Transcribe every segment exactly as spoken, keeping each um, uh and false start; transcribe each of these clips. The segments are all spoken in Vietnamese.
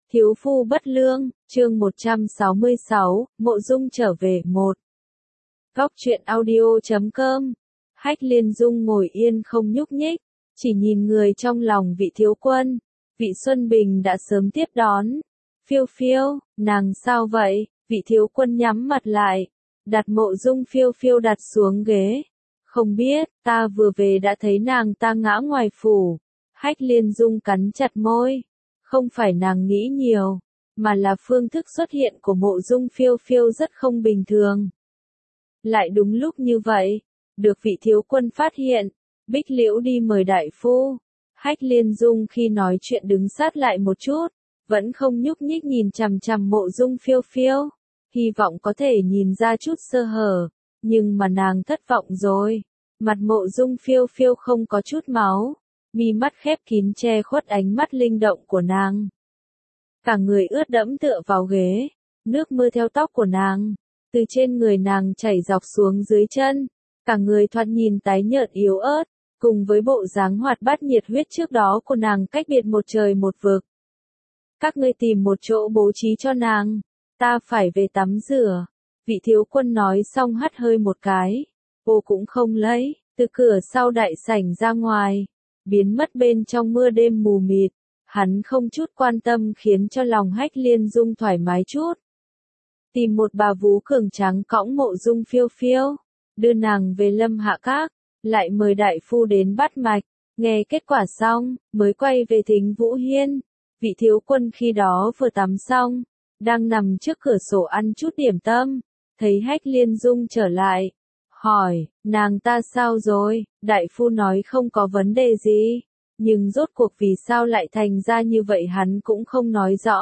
Thiếu phu bất lương, chương một trăm sáu mươi sáu, Mộ Dung trở về một. Góc truyện audio chấm com. Hách Liên Dung ngồi yên không nhúc nhích, chỉ nhìn người trong lòng vị thiếu quân. Vị Xuân Bình đã sớm tiếp đón. Phiêu phiêu, nàng sao vậy? Vị thiếu quân nhắm mặt lại, đặt Mộ Dung phiêu phiêu đặt xuống ghế. Không biết, ta vừa về đã thấy nàng ta ngã ngoài phủ. Hách Liên Dung cắn chặt môi. Không phải nàng nghĩ nhiều, mà là phương thức xuất hiện của Mộ Dung phiêu phiêu rất không bình thường. Lại đúng lúc như vậy, được vị thiếu quân phát hiện, Bích Liễu đi mời đại phu. Hách Liên Dung khi nói chuyện đứng sát lại một chút, vẫn không nhúc nhích nhìn chằm chằm Mộ Dung phiêu phiêu, hy vọng có thể nhìn ra chút sơ hở, nhưng mà nàng thất vọng rồi. Mặt Mộ Dung phiêu phiêu không có chút máu, mi mắt khép kín che khuất ánh mắt linh động của nàng. Cả người ướt đẫm tựa vào ghế, nước mưa theo tóc của nàng, từ trên người nàng chảy dọc xuống dưới chân, cả người thoạt nhìn tái nhợt yếu ớt, cùng với bộ dáng hoạt bát nhiệt huyết trước đó của nàng cách biệt một trời một vực. Các ngươi tìm một chỗ bố trí cho nàng, ta phải về tắm rửa. Vị thiếu quân nói xong hắt hơi một cái, cô cũng không lấy, từ cửa sau đại sảnh ra ngoài, biến mất bên trong mưa đêm mù mịt. Hắn không chút quan tâm khiến cho lòng Hách Liên Dung thoải mái chút. Tìm một bà vú cường tráng cõng Mộ Dung phiêu phiêu, đưa nàng về Lâm Hạ Các, lại mời đại phu đến bắt mạch, nghe kết quả xong, mới quay về Thính Vũ Hiên. Vị thiếu quân khi đó vừa tắm xong, đang nằm trước cửa sổ ăn chút điểm tâm, thấy Hách Liên Dung trở lại, hỏi, nàng ta sao rồi? Đại phu nói không có vấn đề gì, nhưng rốt cuộc vì sao lại thành ra như vậy hắn cũng không nói rõ.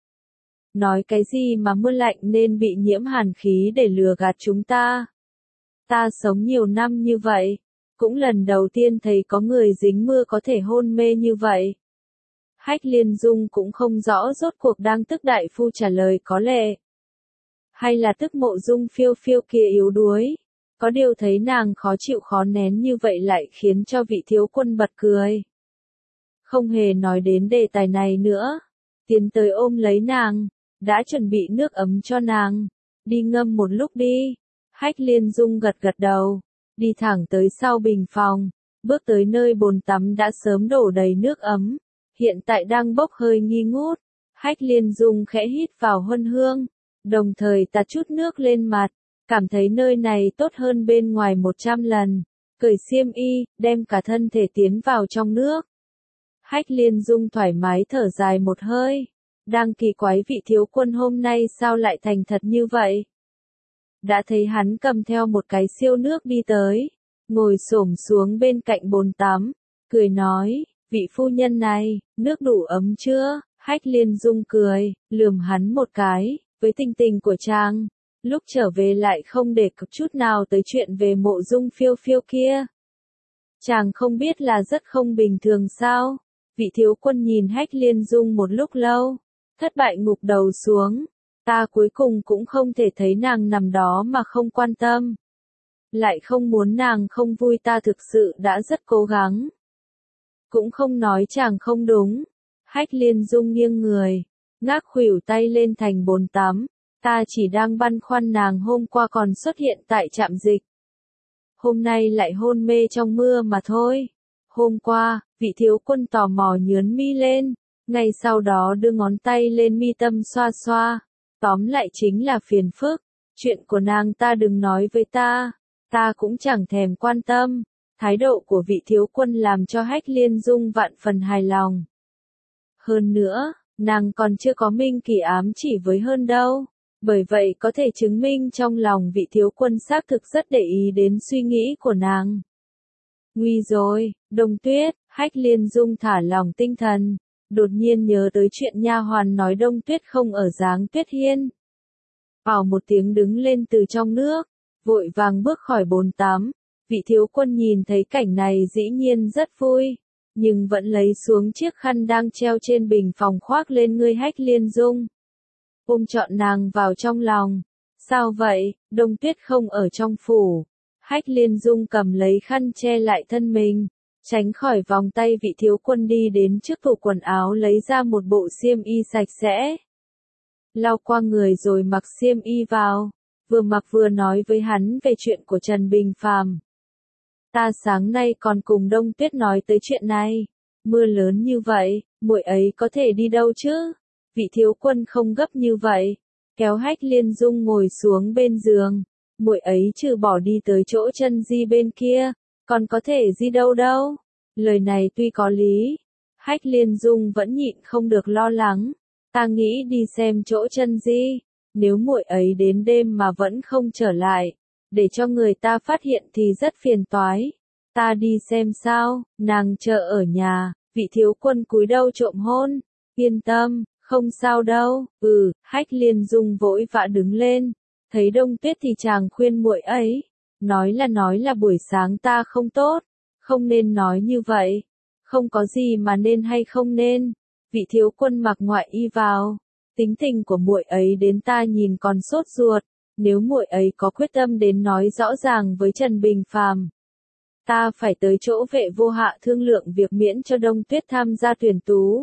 Nói cái gì mà mưa lạnh nên bị nhiễm hàn khí để lừa gạt chúng ta. Ta sống nhiều năm như vậy, cũng lần đầu tiên thấy có người dính mưa có thể hôn mê như vậy. Hách Liên Dung cũng không rõ rốt cuộc đang tức đại phu trả lời có lệ, hay là tức Mộ Dung phiêu phiêu kia yếu đuối. Có điều thấy nàng khó chịu khó nén như vậy lại khiến cho vị thiếu quân bật cười. Không hề nói đến đề tài này nữa, tiến tới ôm lấy nàng, đã chuẩn bị nước ấm cho nàng, đi ngâm một lúc đi. Hách Liên Dung gật gật đầu, đi thẳng tới sau bình phòng, bước tới nơi bồn tắm đã sớm đổ đầy nước ấm, hiện tại đang bốc hơi nghi ngút. Hách Liên Dung khẽ hít vào huân hương, đồng thời tạt chút nước lên mặt, cảm thấy nơi này tốt hơn bên ngoài một trăm lần, cởi xiêm y, đem cả thân thể tiến vào trong nước. Hách Liên Dung thoải mái thở dài một hơi, đang kỳ quái vị thiếu quân hôm nay sao lại thành thật như vậy. Đã thấy hắn cầm theo một cái siêu nước đi tới, ngồi xổm xuống bên cạnh bồn tắm, cười nói, vị phu nhân này, nước đủ ấm chưa? Hách Liên Dung cười, lườm hắn một cái, với tình tình của chàng, lúc trở về lại không để cập chút nào tới chuyện về Mộ Dung phiêu phiêu kia. Chàng không biết là rất không bình thường sao? Vị thiếu quân nhìn Hách Liên Dung một lúc lâu, thất bại ngục đầu xuống. Ta cuối cùng cũng không thể thấy nàng nằm đó mà không quan tâm. Lại không muốn nàng không vui, ta thực sự đã rất cố gắng. Cũng không nói chàng không đúng. Hách Liên Dung nghiêng người, ngác khuỷu tay lên thành bồn tắm. Ta chỉ đang băn khoăn nàng hôm qua còn xuất hiện tại trạm dịch, hôm nay lại hôn mê trong mưa mà thôi. Hôm qua, vị thiếu quân tò mò nhướn mi lên, ngay sau đó đưa ngón tay lên mi tâm xoa xoa. Tóm lại chính là phiền phức, chuyện của nàng ta đừng nói với ta, ta cũng chẳng thèm quan tâm. Thái độ của vị thiếu quân làm cho Hách Liên Dung vạn phần hài lòng. Hơn nữa, nàng còn chưa có minh kỳ ám chỉ với hơn đâu, bởi vậy có thể chứng minh trong lòng vị thiếu quân xác thực rất để ý đến suy nghĩ của nàng. Nguy rồi, Đông Tuyết. Hách Liên Dung thả lỏng tinh thần, đột nhiên nhớ tới chuyện nha hoàn nói Đông Tuyết không ở Giáng Tuyết Hiên. Ảo một tiếng đứng lên từ trong nước, vội vàng bước khỏi bồn tắm. Vị thiếu quân nhìn thấy cảnh này dĩ nhiên rất vui, nhưng vẫn lấy xuống chiếc khăn đang treo trên bình phòng khoác lên người Hách Liên Dung, ôm trọn nàng vào trong lòng. Sao vậy? Đông Tuyết không ở trong phủ. Hách Liên Dung cầm lấy khăn che lại thân mình, Tránh khỏi vòng tay vị thiếu quân đi đến trước tủ quần áo lấy ra một bộ xiêm y sạch sẽ. Lau qua người rồi mặc xiêm y vào, vừa mặc vừa nói với hắn về chuyện của Trần Bình Phàm. Ta sáng nay còn cùng Đông Tuyết nói tới chuyện này, mưa lớn như vậy, muội ấy có thể đi đâu chứ? Vị thiếu quân không gấp như vậy, kéo Hách Liên Dung ngồi xuống bên giường, muội ấy trừ bỏ đi tới chỗ chân di bên kia, còn có thể di đâu đâu. Lời này tuy có lý, Hách Liên Dung vẫn nhịn không được lo lắng, ta nghĩ đi xem chỗ chân di, nếu muội ấy đến đêm mà vẫn không trở lại, để cho người ta phát hiện thì rất phiền toái. Ta đi xem sao, nàng chờ ở nhà, vị thiếu quân cúi đầu trộm hôn, yên tâm, không sao đâu. Ừ, Hách Liên Dung vội vã đứng lên, thấy Đông Tuyết thì chàng khuyên muội ấy, nói là nói là buổi sáng ta không tốt, không nên nói như vậy, không có gì mà nên hay không nên. Vị thiếu quân mặc ngoại y vào, tính tình của muội ấy đến ta nhìn còn sốt ruột, nếu muội ấy có quyết tâm đến nói rõ ràng với Trần Bình Phàm, ta phải tới chỗ Vệ Vô Hạ thương lượng việc miễn cho Đông Tuyết tham gia tuyển tú.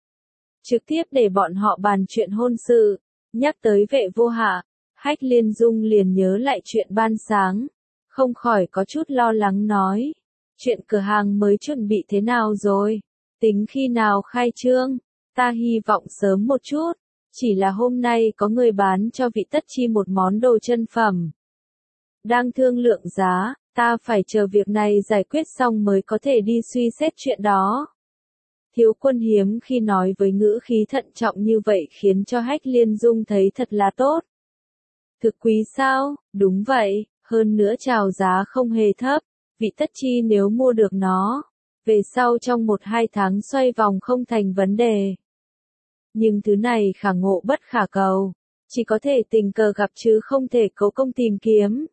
Trực tiếp để bọn họ bàn chuyện hôn sự. Nhắc tới Vệ Vô Hạ, Hách Liên Dung liền nhớ lại chuyện ban sáng, không khỏi có chút lo lắng nói, chuyện cửa hàng mới chuẩn bị thế nào rồi, tính khi nào khai trương, ta hy vọng sớm một chút, chỉ là hôm nay có người bán cho vị tất chi một món đồ chân phẩm. Đang thương lượng giá, ta phải chờ việc này giải quyết xong mới có thể đi suy xét chuyện đó. Thiếu quân hiếm khi nói với ngữ khí thận trọng như vậy khiến cho Hách Liên Dung thấy thật là tốt. Thực quý sao? Đúng vậy, hơn nữa chào giá không hề thấp, vị tất chi nếu mua được nó, về sau trong một hai tháng xoay vòng không thành vấn đề. Nhưng thứ này khả ngộ bất khả cầu, chỉ có thể tình cờ gặp chứ không thể cố công tìm kiếm.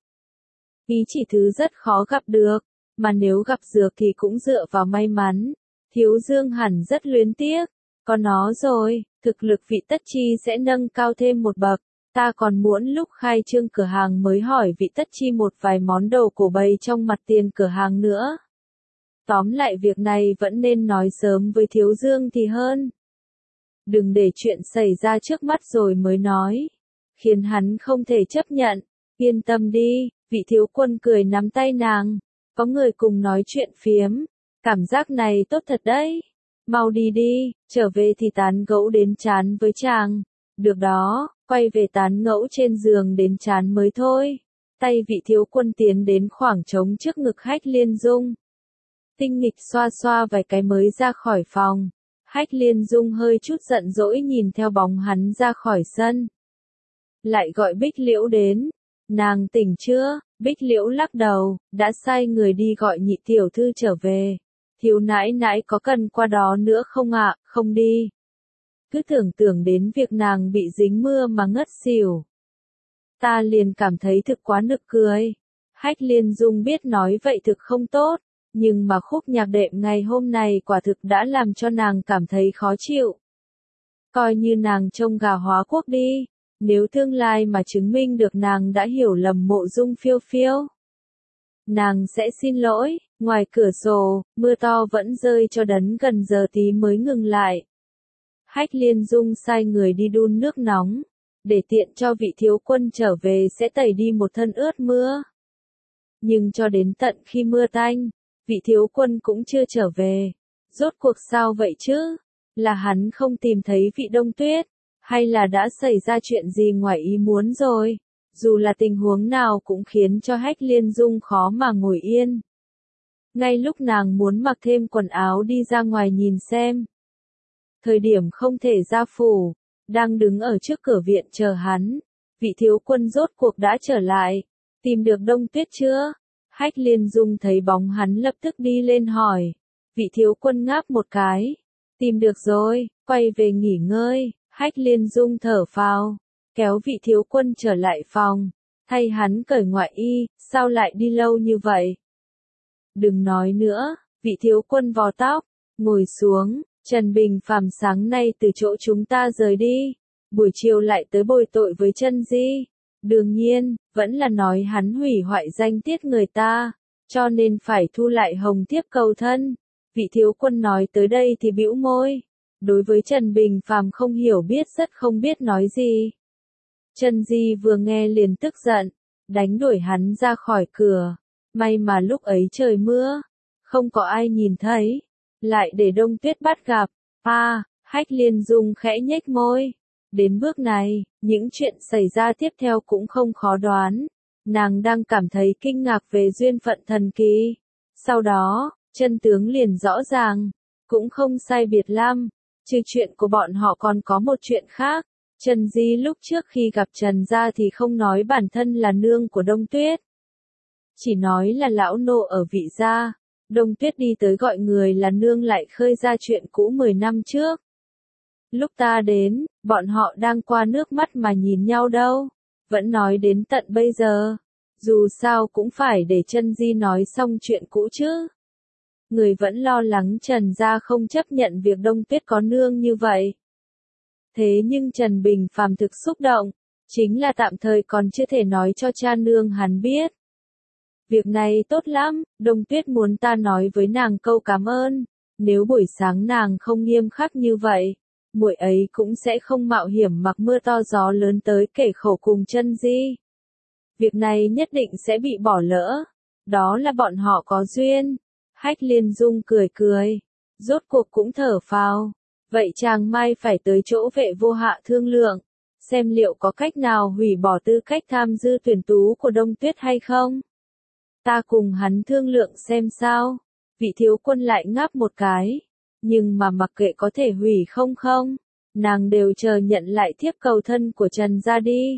Ý chỉ thứ rất khó gặp được, mà nếu gặp dược thì cũng dựa vào may mắn. Thiếu Dương hẳn rất luyến tiếc, có nó rồi, thực lực vị tất chi sẽ nâng cao thêm một bậc. Ta còn muốn lúc khai trương cửa hàng mới hỏi vị tất chi một vài món đồ cổ bày trong mặt tiền cửa hàng nữa. Tóm lại việc này vẫn nên nói sớm với Thiếu Dương thì hơn. Đừng để chuyện xảy ra trước mắt rồi mới nói, khiến hắn không thể chấp nhận. Yên tâm đi, vị thiếu quân cười nắm tay nàng, có người cùng nói chuyện phiếm, cảm giác này tốt thật đấy. Mau đi đi, trở về thì tán gẫu đến chán với chàng. Được đó, quay về tán ngẫu trên giường đến chán mới thôi. Tay vị thiếu quân tiến đến khoảng trống trước ngực Hách Liên Dung. Tinh nghịch xoa xoa vài cái mới ra khỏi phòng. Hách Liên Dung hơi chút giận dỗi nhìn theo bóng hắn ra khỏi sân. Lại gọi Bích Liễu đến. Nàng tỉnh chưa? Bích Liễu lắc đầu, đã sai người đi gọi nhị tiểu thư trở về. Thiếu nãi nãi có cần qua đó nữa không ạ? À? Không đi. Cứ tưởng tưởng đến việc nàng bị dính mưa mà ngất xỉu. Ta liền cảm thấy thực quá nực cười. Hách Liên Dung biết nói vậy thực không tốt, nhưng mà khúc nhạc đệm ngày hôm này quả thực đã làm cho nàng cảm thấy khó chịu. Coi như nàng trông gà hóa quốc đi, nếu tương lai mà chứng minh được nàng đã hiểu lầm Mộ Dung Phiêu Phiêu, nàng sẽ xin lỗi. Ngoài cửa sổ, mưa to vẫn rơi cho đến gần giờ tí mới ngừng lại. Hách Liên Dung sai người đi đun nước nóng, để tiện cho vị thiếu quân trở về sẽ tẩy đi một thân ướt mưa. Nhưng cho đến tận khi mưa tanh, vị thiếu quân cũng chưa trở về. Rốt cuộc sao vậy chứ? Là hắn không tìm thấy vị Đông Tuyết, hay là đã xảy ra chuyện gì ngoài ý muốn rồi? Dù là tình huống nào cũng khiến cho Hách Liên Dung khó mà ngồi yên. Ngay lúc nàng muốn mặc thêm quần áo đi ra ngoài nhìn xem. Thời điểm không thể ra phủ, đang đứng ở trước cửa viện chờ hắn. Vị thiếu quân rốt cuộc đã trở lại. Tìm được Đông Tuyết chưa? Hách Liên Dung thấy bóng hắn lập tức đi lên hỏi. Vị thiếu quân ngáp một cái. Tìm được rồi, quay về nghỉ ngơi. Hách Liên Dung thở phào, kéo vị thiếu quân trở lại phòng, thay hắn cởi ngoại y, sao lại đi lâu như vậy? Đừng nói nữa, vị thiếu quân vò tóc, ngồi xuống. Trần Bình Phàm sáng nay từ chỗ chúng ta rời đi, buổi chiều lại tới bồi tội với Chân Di. Đương nhiên, vẫn là nói hắn hủy hoại danh tiết người ta, cho nên phải thu lại hồng thiếp cầu thân. Vị thiếu quân nói tới đây thì bĩu môi. Đối với Trần Bình Phàm không hiểu biết rất không biết nói gì. Trần Di vừa nghe liền tức giận, đánh đuổi hắn ra khỏi cửa. May mà lúc ấy trời mưa, không có ai nhìn thấy, lại để Đông Tuyết bắt gặp. A, à, Hách Liên Dung khẽ nhếch môi. Đến bước này, những chuyện xảy ra tiếp theo cũng không khó đoán. Nàng đang cảm thấy kinh ngạc về duyên phận thần kỳ. Sau đó, chân tướng liền rõ ràng, cũng không sai biệt lắm. Trừ chuyện của bọn họ còn có một chuyện khác. Trần Di lúc trước khi gặp Trần gia thì không nói bản thân là nương của Đông Tuyết. Chỉ nói là lão nô ở vị gia. Đông Tuyết đi tới gọi người là nương lại khơi ra chuyện cũ mười năm trước. Lúc ta đến, bọn họ đang qua nước mắt mà nhìn nhau đâu. Vẫn nói đến tận bây giờ. Dù sao cũng phải để Trần Di nói xong chuyện cũ chứ. Người vẫn lo lắng Trần gia không chấp nhận việc Đông Tuyết có nương như vậy. Thế nhưng Trần Bình Phàm thực xúc động, chính là tạm thời còn chưa thể nói cho cha nương hắn biết. Việc này tốt lắm, Đông Tuyết muốn ta nói với nàng câu cảm ơn, nếu buổi sáng nàng không nghiêm khắc như vậy, muội ấy cũng sẽ không mạo hiểm mặc mưa to gió lớn tới kể khổ cùng Trân Di. Việc này nhất định sẽ bị bỏ lỡ, đó là bọn họ có duyên. Hách Liên Dung cười cười, rốt cuộc cũng thở phào. Vậy chàng mai phải tới chỗ Vệ Vô Hạ thương lượng, xem liệu có cách nào hủy bỏ tư cách tham dư tuyển tú của Đông Tuyết hay không? Ta cùng hắn thương lượng xem sao. Vị thiếu quân lại ngáp một cái, nhưng mà mặc kệ có thể hủy không không, nàng đều chờ nhận lại thiếp cầu thân của Trần gia đi.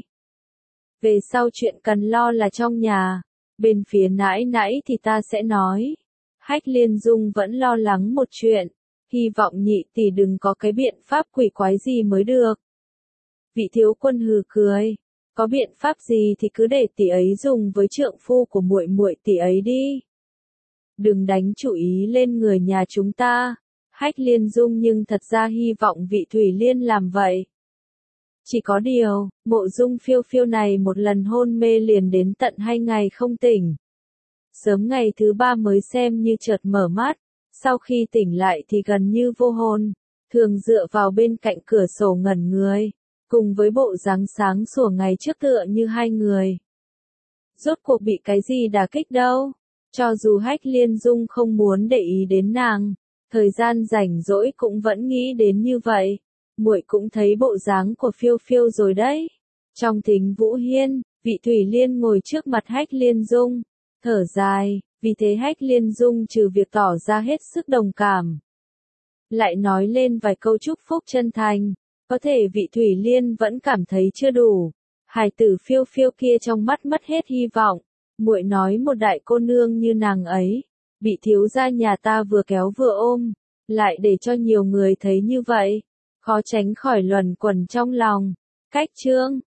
Về sau chuyện cần lo là trong nhà, bên phía nãi nãi thì ta sẽ nói. Hách Liên Dung vẫn lo lắng một chuyện, hy vọng nhị tỷ đừng có cái biện pháp quỷ quái gì mới được. Vị thiếu quân hừ cười, có biện pháp gì thì cứ để tỷ ấy dùng với trượng phu của muội muội tỷ ấy đi. Đừng đánh chủ ý lên người nhà chúng ta. Hách Liên Dung nhưng thật ra hy vọng vị Thủy Liên làm vậy. Chỉ có điều, Mộ Dung Phiêu Phiêu này một lần hôn mê liền đến tận hai ngày không tỉnh. Sớm ngày thứ ba mới xem như chợt mở mắt, sau khi tỉnh lại thì gần như vô hồn, thường dựa vào bên cạnh cửa sổ ngẩn người, cùng với bộ dáng sáng sủa ngày trước tựa như hai người. Rốt cuộc bị cái gì đả kích đâu, cho dù Hách Liên Dung không muốn để ý đến nàng, thời gian rảnh rỗi cũng vẫn nghĩ đến như vậy. Muội cũng thấy bộ dáng của Phiêu Phiêu rồi đấy. Trong Thính Vũ Hiên, vị Thủy Liên ngồi trước mặt Hách Liên Dung, thở dài, vì thế Hách Liên Dung trừ việc tỏ ra hết sức đồng cảm, lại nói lên vài câu chúc phúc chân thành. Có thể vị Thủy Liên vẫn cảm thấy chưa đủ. Hài tử Phiêu Phiêu kia trong mắt mất hết hy vọng. Muội nói một đại cô nương như nàng ấy, bị thiếu gia nhà ta vừa kéo vừa ôm, lại để cho nhiều người thấy như vậy, khó tránh khỏi luẩn quẩn trong lòng. Cách chương